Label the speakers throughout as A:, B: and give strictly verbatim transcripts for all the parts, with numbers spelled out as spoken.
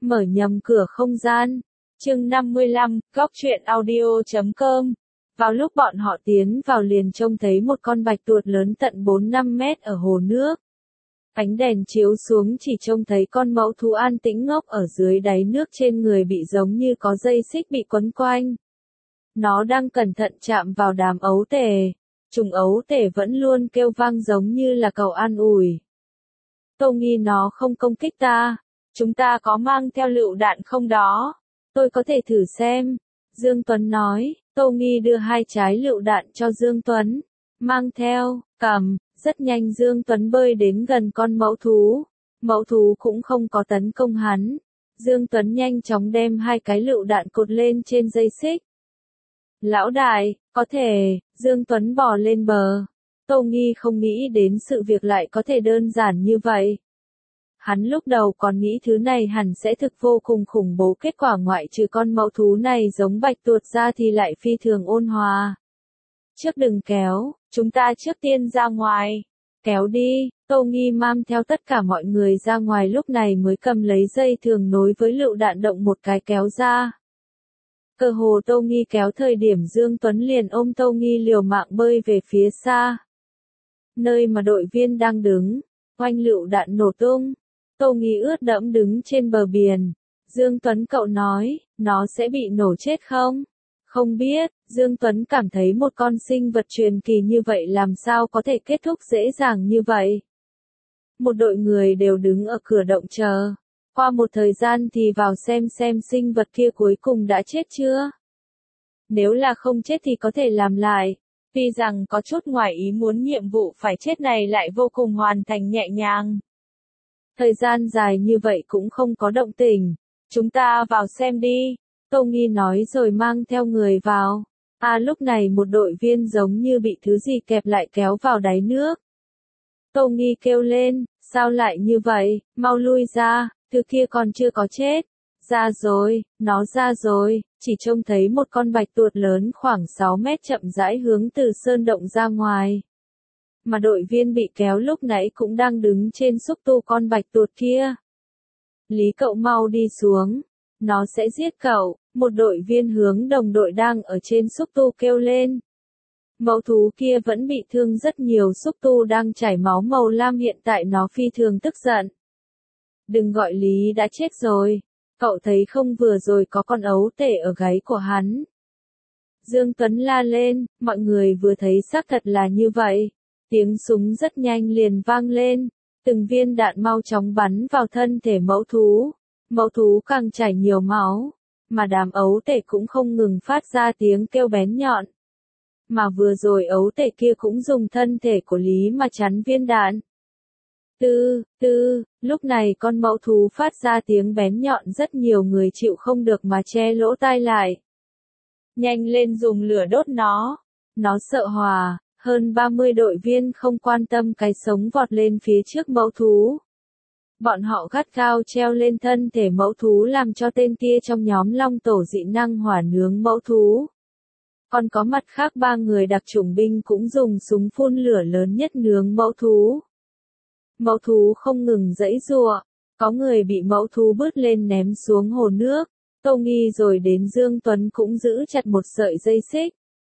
A: Mở nhầm cửa không gian. Chương năm mươi lăm, góc truyện audio chấm com. Vào lúc bọn họ tiến vào liền trông thấy một con bạch tuộc lớn tận bốn năm mét ở hồ nước. Ánh đèn chiếu xuống chỉ trông thấy con mẫu thú an tĩnh ngốc ở dưới đáy nước, trên người bị giống như có dây xích bị quấn quanh. Nó đang cẩn thận chạm vào đám ấu tể. Trùng ấu tể vẫn luôn kêu vang giống như là cầu an ủi. Tôi nghi nó không công kích ta. Chúng ta có mang theo lựu đạn không đó? Tôi có thể thử xem. Dương Tuấn nói. Tô Nghi đưa hai trái lựu đạn cho Dương Tuấn. Mang theo, cầm. Rất nhanh Dương Tuấn bơi đến gần con mẫu thú. Mẫu thú cũng không có tấn công hắn. Dương Tuấn nhanh chóng đem hai cái lựu đạn cột lên trên dây xích. Lão đại, có thể. Dương Tuấn bò lên bờ. Tô Nghi không nghĩ đến sự việc lại có thể đơn giản như vậy. Hắn lúc đầu còn nghĩ thứ này hẳn sẽ thực vô cùng khủng bố, kết quả ngoại trừ con mẫu thú này giống bạch tuộc ra thì lại phi thường ôn hòa. Trước đừng kéo, chúng ta trước tiên ra ngoài. Kéo đi. Tô Nghi mang theo tất cả mọi người ra ngoài, lúc này mới cầm lấy dây thường nối với lựu đạn động một cái kéo ra. Cơ hồ Tô Nghi kéo thời điểm Dương Tuấn liền ôm Tô Nghi liều mạng bơi về phía xa. Nơi mà đội viên đang đứng, oanh lựu đạn nổ tung. Tô Nghi ướt đẫm đứng trên bờ biển. Dương Tuấn cậu nói, nó sẽ bị nổ chết không? Không biết. Dương Tuấn cảm thấy một con sinh vật truyền kỳ như vậy làm sao có thể kết thúc dễ dàng như vậy. Một đội người đều đứng ở cửa động chờ. Qua một thời gian thì vào xem xem sinh vật kia cuối cùng đã chết chưa. Nếu là không chết thì có thể làm lại. Tuy rằng có chút ngoài ý muốn, nhiệm vụ phải chết này lại vô cùng hoàn thành nhẹ nhàng. Thời gian dài như vậy cũng không có động tĩnh. Chúng ta vào xem đi. Tô Nghi nói rồi mang theo người vào. À lúc này một đội viên giống như bị thứ gì kẹp lại kéo vào đáy nước. Tô Nghi kêu lên, sao lại như vậy, mau lui ra, thứ kia còn chưa có chết. Ra rồi, nó ra rồi, chỉ trông thấy một con bạch tuộc lớn khoảng sáu mét chậm rãi hướng từ sơn động ra ngoài. Mà đội viên bị kéo lúc nãy cũng đang đứng trên xúc tu con bạch tuộc kia. Lý cậu mau đi xuống, nó sẽ giết cậu. Một đội viên hướng đồng đội đang ở trên xúc tu kêu lên. Mẫu thú kia vẫn bị thương rất nhiều, xúc tu đang chảy máu màu lam, hiện tại nó phi thường tức giận. Đừng gọi Lý đã chết rồi. Cậu thấy không, vừa rồi có con ấu tể ở gáy của hắn. Dương Tuấn la lên, mọi người vừa thấy xác thật là như vậy. Tiếng súng rất nhanh liền vang lên. Từng viên đạn mau chóng bắn vào thân thể mẫu thú. Mẫu thú càng chảy nhiều máu. Mà đám ấu tể cũng không ngừng phát ra tiếng kêu bén nhọn. Mà vừa rồi ấu tể kia cũng dùng thân thể của Lý mà chắn viên đạn. Tư, tư, lúc này con mẫu thú phát ra tiếng bén nhọn, rất nhiều người chịu không được mà che lỗ tai lại. Nhanh lên dùng lửa đốt nó. Nó sợ hỏa. Hơn ba mươi đội viên không quan tâm cái sống vọt lên phía trước mẫu thú. Bọn họ gắt gao treo lên thân thể mẫu thú làm cho tên kia trong nhóm long tổ dị năng hỏa nướng mẫu thú. Còn có mặt khác ba người đặc chủng binh cũng dùng súng phun lửa lớn nhất nướng mẫu thú. Mẫu thú không ngừng giãy giụa, có người bị mẫu thú bứt lên ném xuống hồ nước. Tô Nghi rồi đến Dương Tuấn cũng giữ chặt một sợi dây xích.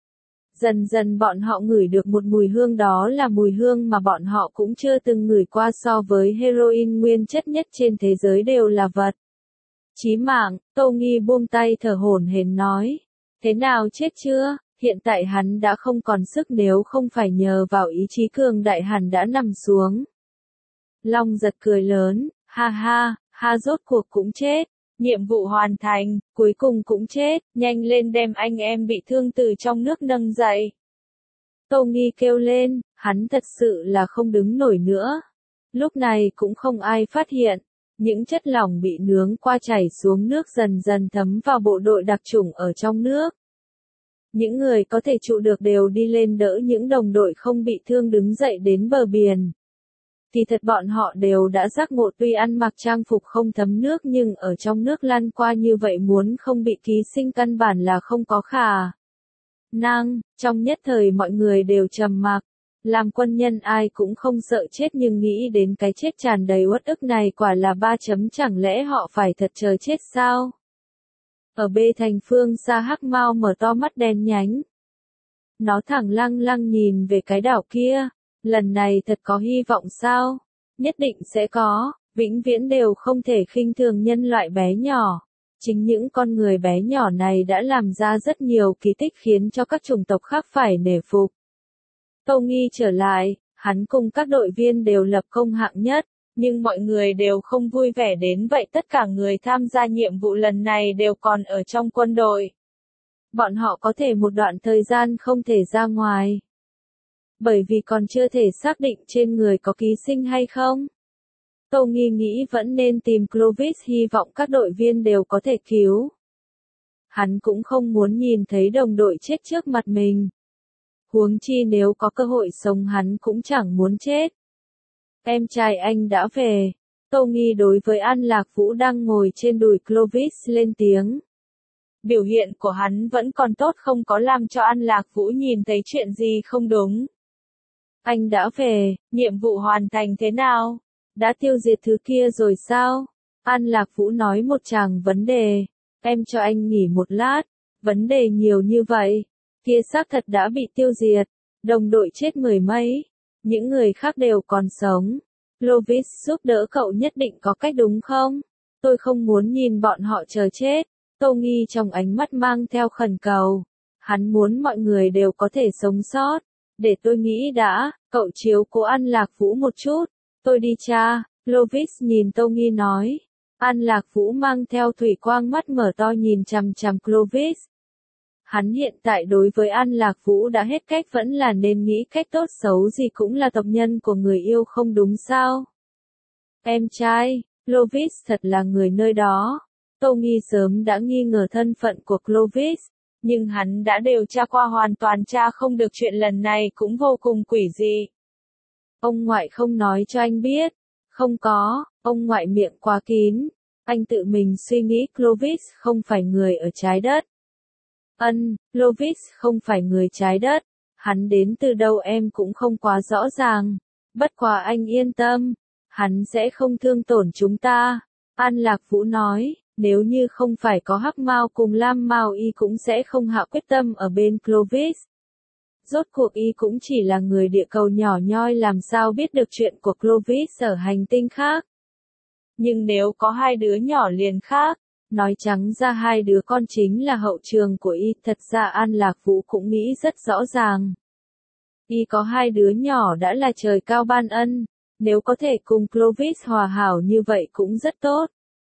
A: Dần dần bọn họ ngửi được một mùi hương, đó là mùi hương mà bọn họ cũng chưa từng ngửi qua, so với heroin nguyên chất nhất trên thế giới đều là vật chí mạng. Tô Nghi buông tay thở hổn hển nói. Thế nào, chết chưa? Hiện tại hắn đã không còn sức, nếu không phải nhờ vào ý chí cường đại hắn đã nằm xuống. Long giật cười lớn, ha ha, ha, rốt cuộc cũng chết. Nhiệm vụ hoàn thành, cuối cùng cũng chết, nhanh lên đem anh em bị thương từ trong nước nâng dậy. Tô Nghi kêu lên, hắn thật sự là không đứng nổi nữa. Lúc này cũng không ai phát hiện, những chất lỏng bị nướng qua chảy xuống nước dần dần thấm vào bộ đội đặc chủng ở trong nước. Những người có thể trụ được đều đi lên đỡ những đồng đội không bị thương đứng dậy đến bờ biển. Kỳ thật bọn họ đều đã giác ngộ, tuy ăn mặc trang phục không thấm nước nhưng ở trong nước lăn qua như vậy muốn không bị ký sinh căn bản là không có khả năng. Trong nhất thời mọi người đều trầm mặc. Làm quân nhân ai cũng không sợ chết nhưng nghĩ đến cái chết tràn đầy uất ức này quả là ba chấm chẳng lẽ họ phải thật chờ chết sao? Ở bê thành phương xa hắc mao mở to mắt đen nhánh. Nó thẳng lăng lăng nhìn về cái đảo kia, lần này thật có hy vọng sao? Nhất định sẽ có, vĩnh viễn đều không thể khinh thường nhân loại bé nhỏ. Chính những con người bé nhỏ này đã làm ra rất nhiều kỳ tích khiến cho các chủng tộc khác phải nể phục. Tâu Nghi trở lại, hắn cùng các đội viên đều lập công hạng nhất, nhưng mọi người đều không vui vẻ đến vậy tất cả người tham gia nhiệm vụ lần này đều còn ở trong quân đội. Bọn họ có thể một đoạn thời gian không thể ra ngoài. Bởi vì còn chưa thể xác định trên người có ký sinh hay không. Tâu Nghi nghĩ vẫn nên tìm Clovis hy vọng các đội viên đều có thể cứu. Hắn cũng không muốn nhìn thấy đồng đội chết trước mặt mình. Huống chi nếu có cơ hội sống hắn cũng chẳng muốn chết. Em trai anh đã về. Tâu Nghi đối với An Lạc Vũ đang ngồi trên đùi Clovis lên tiếng. Biểu hiện của hắn vẫn còn tốt không có làm cho An Lạc Vũ nhìn thấy chuyện gì không đúng. Anh đã về, nhiệm vụ hoàn thành thế nào? Đã tiêu diệt thứ kia rồi sao? An Lạc Vũ nói một tràng vấn đề. Em cho anh nghỉ một lát. Vấn đề nhiều như vậy. Kia xác thật đã bị tiêu diệt. Đồng đội chết mười mấy. Những người khác đều còn sống. Clovis giúp đỡ cậu nhất định có cách đúng không? Tôi không muốn nhìn bọn họ chờ chết. Tâu Nghi trong ánh mắt mang theo khẩn cầu. Hắn muốn mọi người đều có thể sống sót. Để tôi nghĩ đã, cậu chiếu cố An Lạc Vũ một chút. Tôi đi cha, Clovis nhìn Tâu Nghi nói. An Lạc Vũ mang theo thủy quang mắt mở to nhìn chằm chằm Clovis. Hắn hiện tại đối với An Lạc Vũ đã hết cách vẫn là nên nghĩ cách tốt xấu gì cũng là tộc nhân của người yêu không đúng sao. Em trai, Clovis thật là người nơi đó. Tâu Nghi sớm đã nghi ngờ thân phận của Clovis, nhưng hắn đã điều tra qua hoàn toàn tra không được chuyện lần này cũng vô cùng quỷ dị. Ông ngoại không nói cho anh biết. Không có, ông ngoại miệng quá kín. Anh tự mình suy nghĩ Clovis không phải người ở trái đất. Ân, Clovis không phải người trái đất. Hắn đến từ đâu em cũng không quá rõ ràng. Bất quá anh yên tâm. Hắn sẽ không thương tổn chúng ta. An Lạc Vũ nói, nếu như không phải có Hắc Mao cùng Lam Mao y cũng sẽ không hạ quyết tâm ở bên Clovis. Rốt cuộc y cũng chỉ là người địa cầu nhỏ nhoi làm sao biết được chuyện của Clovis ở hành tinh khác. Nhưng nếu có hai đứa nhỏ liền khác, nói trắng ra hai đứa con chính là hậu trường của y, thật ra An Lạc Vũ cũng nghĩ rất rõ ràng. Y có hai đứa nhỏ đã là trời cao ban ân, nếu có thể cùng Clovis hòa hảo như vậy cũng rất tốt.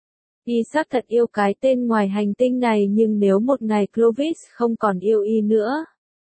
A: Y xác thật yêu cái tên ngoài hành tinh này nhưng nếu một ngày Clovis không còn yêu y nữa,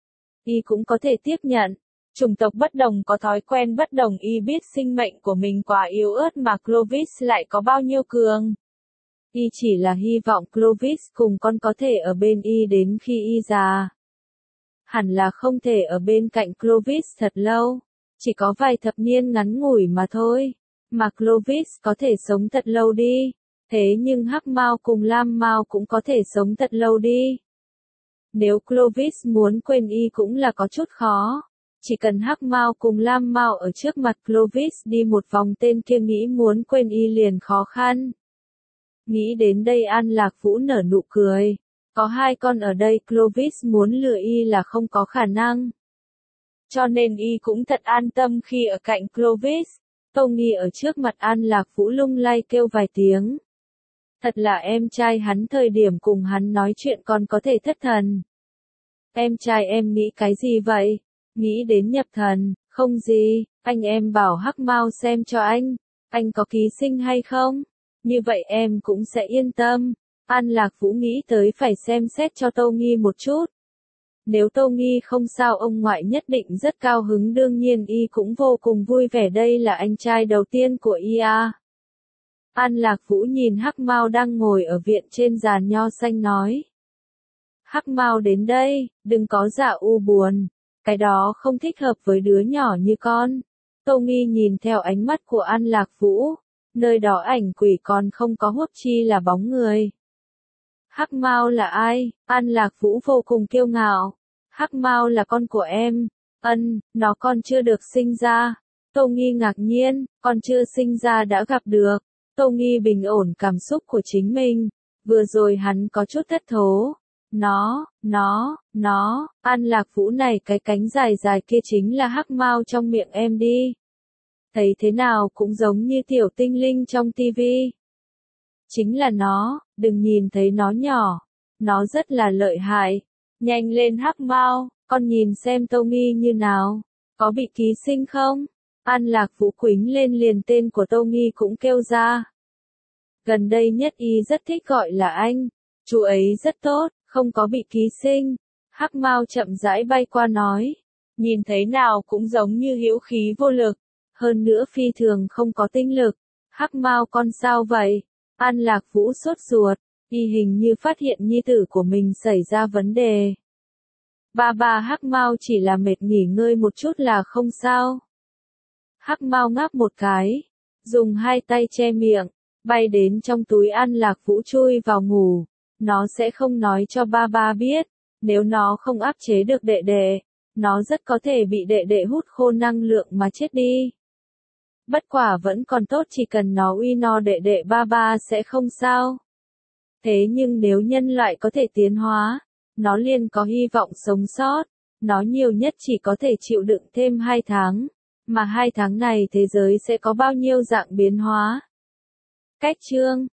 A: y cũng có thể tiếp nhận. Chủng tộc bất đồng có thói quen bất đồng, y biết sinh mệnh của mình quá yếu ớt mà Clovis lại có bao nhiêu cường. Y chỉ là hy vọng Clovis cùng con có thể ở bên y đến khi y già. Hẳn là không thể ở bên cạnh Clovis thật lâu, chỉ có vài thập niên ngắn ngủi mà thôi. Mà Clovis có thể sống thật lâu đi, thế nhưng Hắc Mao cùng Lam Mao cũng có thể sống thật lâu đi. Nếu Clovis muốn quên y cũng là có chút khó. Chỉ cần Hắc Mao cùng Lam Mao ở trước mặt Clovis đi một vòng tên kia nghĩ muốn quên y liền khó khăn. Nghĩ đến đây An Lạc Vũ nở nụ cười. Có hai con ở đây Clovis muốn lừa y là không có khả năng. Cho nên y cũng thật an tâm khi ở cạnh Clovis. Tâu Nghi ở trước mặt An Lạc Vũ lung lay kêu vài tiếng. Thật là em trai hắn thời điểm cùng hắn nói chuyện còn có thể thất thần. Em trai em nghĩ cái gì vậy? Nghĩ đến nhập thần, không gì, anh em bảo Hắc Mao xem cho anh, anh có ký sinh hay không? Như vậy em cũng sẽ yên tâm. An Lạc Vũ nghĩ tới phải xem xét cho Tâu Nghi một chút. Nếu Tâu Nghi không sao ông ngoại nhất định rất cao hứng, đương nhiên y cũng vô cùng vui vẻ, đây là anh trai đầu tiên của y à. An Lạc Vũ nhìn Hắc Mao đang ngồi ở viện trên giàn nho xanh nói. Hắc Mao đến đây, đừng có dạ u buồn. Cái đó không thích hợp với đứa nhỏ như con. Tâu Nghi nhìn theo ánh mắt của An Lạc Vũ. Nơi đó ảnh quỷ còn không có huống chi là bóng người. Hắc Mao là ai? An Lạc Vũ vô cùng kiêu ngạo. Hắc Mao là con của em. Ân, nó còn chưa được sinh ra. Tô Nghi ngạc nhiên, còn chưa sinh ra đã gặp được. Tô Nghi bình ổn cảm xúc của chính mình. Vừa rồi hắn có chút thất thố. Nó, nó, nó, An Lạc Vũ này cái cánh dài dài kia chính là hắc mao trong miệng em đi. Thấy thế nào cũng giống như tiểu tinh linh trong tivi. Chính là nó, đừng nhìn thấy nó nhỏ. Nó rất là lợi hại. Nhanh lên hắc mao, con nhìn xem Tô Nghi như nào. Có bị ký sinh không? An Lạc Vũ quính lên liền tên của Tô Nghi cũng kêu ra. Gần đây Nhất Y rất thích gọi là anh. Chú ấy rất tốt, không có bị ký sinh. Hắc Mao chậm rãi bay qua nói. Nhìn thấy nào cũng giống như hữu khí vô lực. Hơn nữa phi thường không có tinh lực. Hắc Mao con sao vậy? An Lạc Vũ sốt ruột. Y hình như phát hiện nhi tử của mình xảy ra vấn đề. Ba ba Hắc Mao chỉ là mệt nghỉ ngơi một chút là không sao. Hắc Mao ngáp một cái. Dùng hai tay che miệng. Bay đến trong túi An Lạc Vũ chui vào ngủ. Nó sẽ không nói cho ba ba biết. Nếu nó không áp chế được đệ đệ, nó rất có thể bị đệ đệ hút khô năng lượng mà chết đi. Bất quả vẫn còn tốt, chỉ cần nó uy no đệ đệ ba ba sẽ không sao. Thế nhưng nếu nhân loại có thể tiến hóa, nó liền có hy vọng sống sót. Nó nhiều nhất chỉ có thể chịu đựng thêm hai tháng. Mà hai tháng này thế giới sẽ có bao nhiêu dạng biến hóa. Cách chương